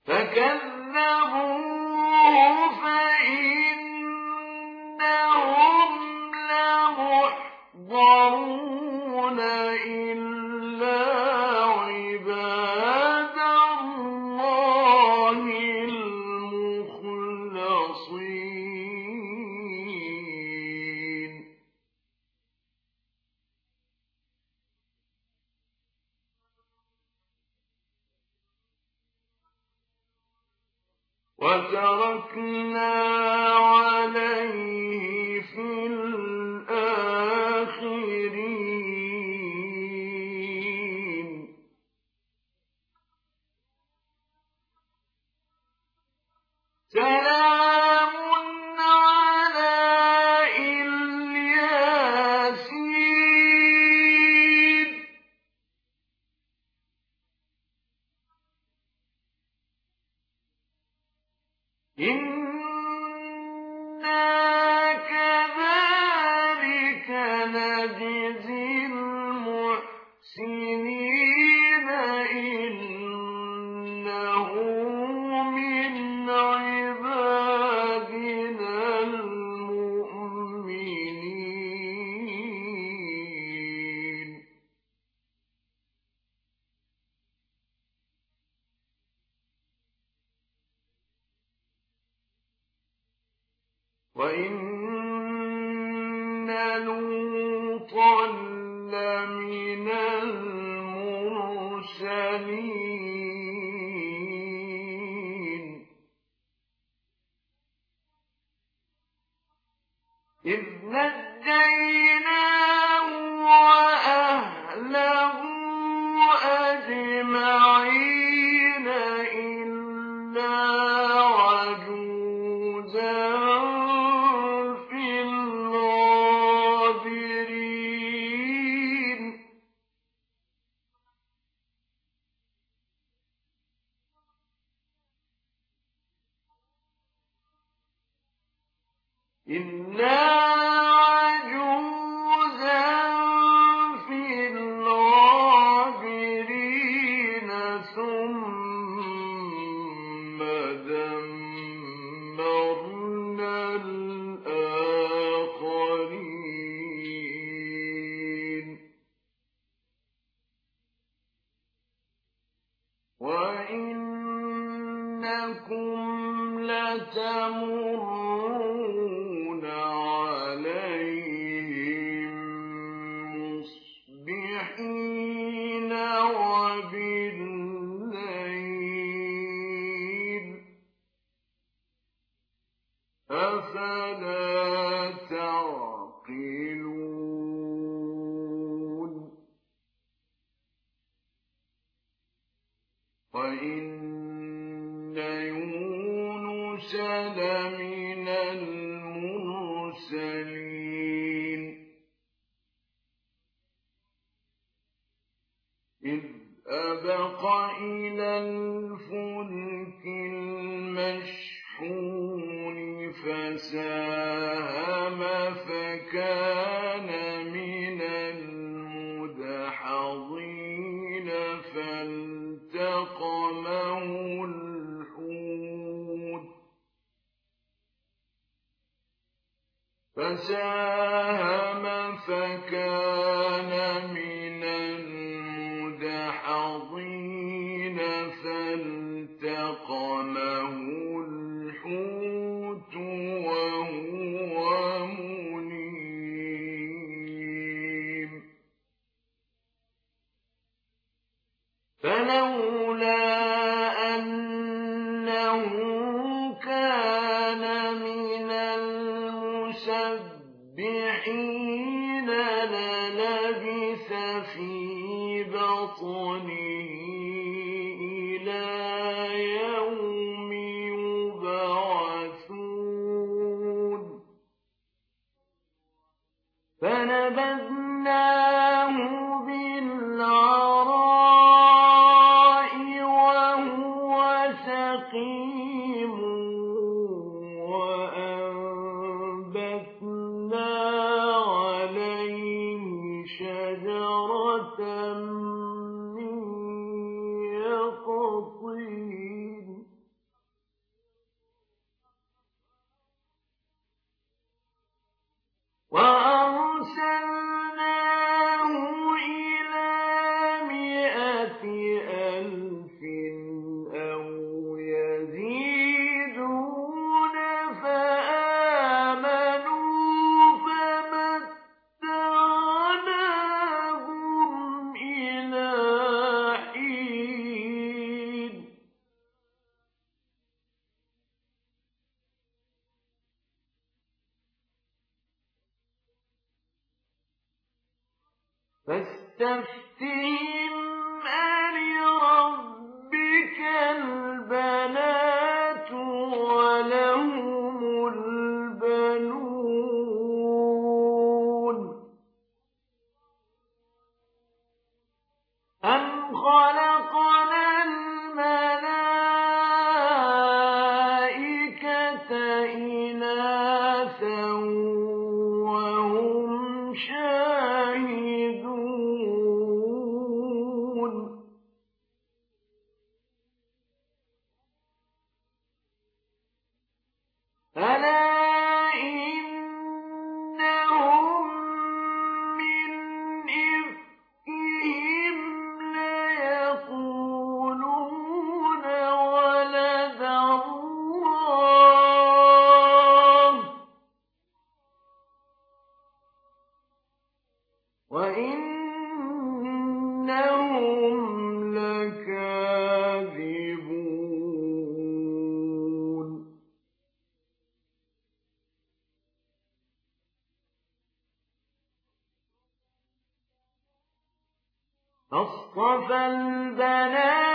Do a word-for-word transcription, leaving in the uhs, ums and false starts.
فكذبوه فإنهم لمحضرون إلا عباد الله المخلصين. وتركنا عليه في الآخرين. سلام على الياسين. إنا كذلك نجزي المحسنين إنه من عبادنا المؤمنين. وإن لوطا لمن المرسلين إذ نجيناه وأهله أجمعين إلا عجوزا في الغابرين. إلا عجوزا في الغابرين ثم دمرنا الآخرين. وإنكم لتمرون عليهم مصبحين وبالليل أفلا تعقلون. وإن يونس لمن المرسلين إذ أبق إلى الفلك المشحون فساهم فكان من المدحضين فالتقمه الحوت فساهم فكان من المدحضين فالتقمه الحوت وهو مليم. فلولا أنه كان من المسبحين للبث في بطنه إلى يوم يبعثون. فنبذناه بالعراء وهو سقيم وأنبتنا عليه شجرة من يقطين فاستفتهم ألربك البنات ولهم البنون أم خلقنا الملائكة إناثا وهم شاهدون ألا إنهم من إفكهم ليقولون ولد الله وإنهم لكاذبون أصطفى البنات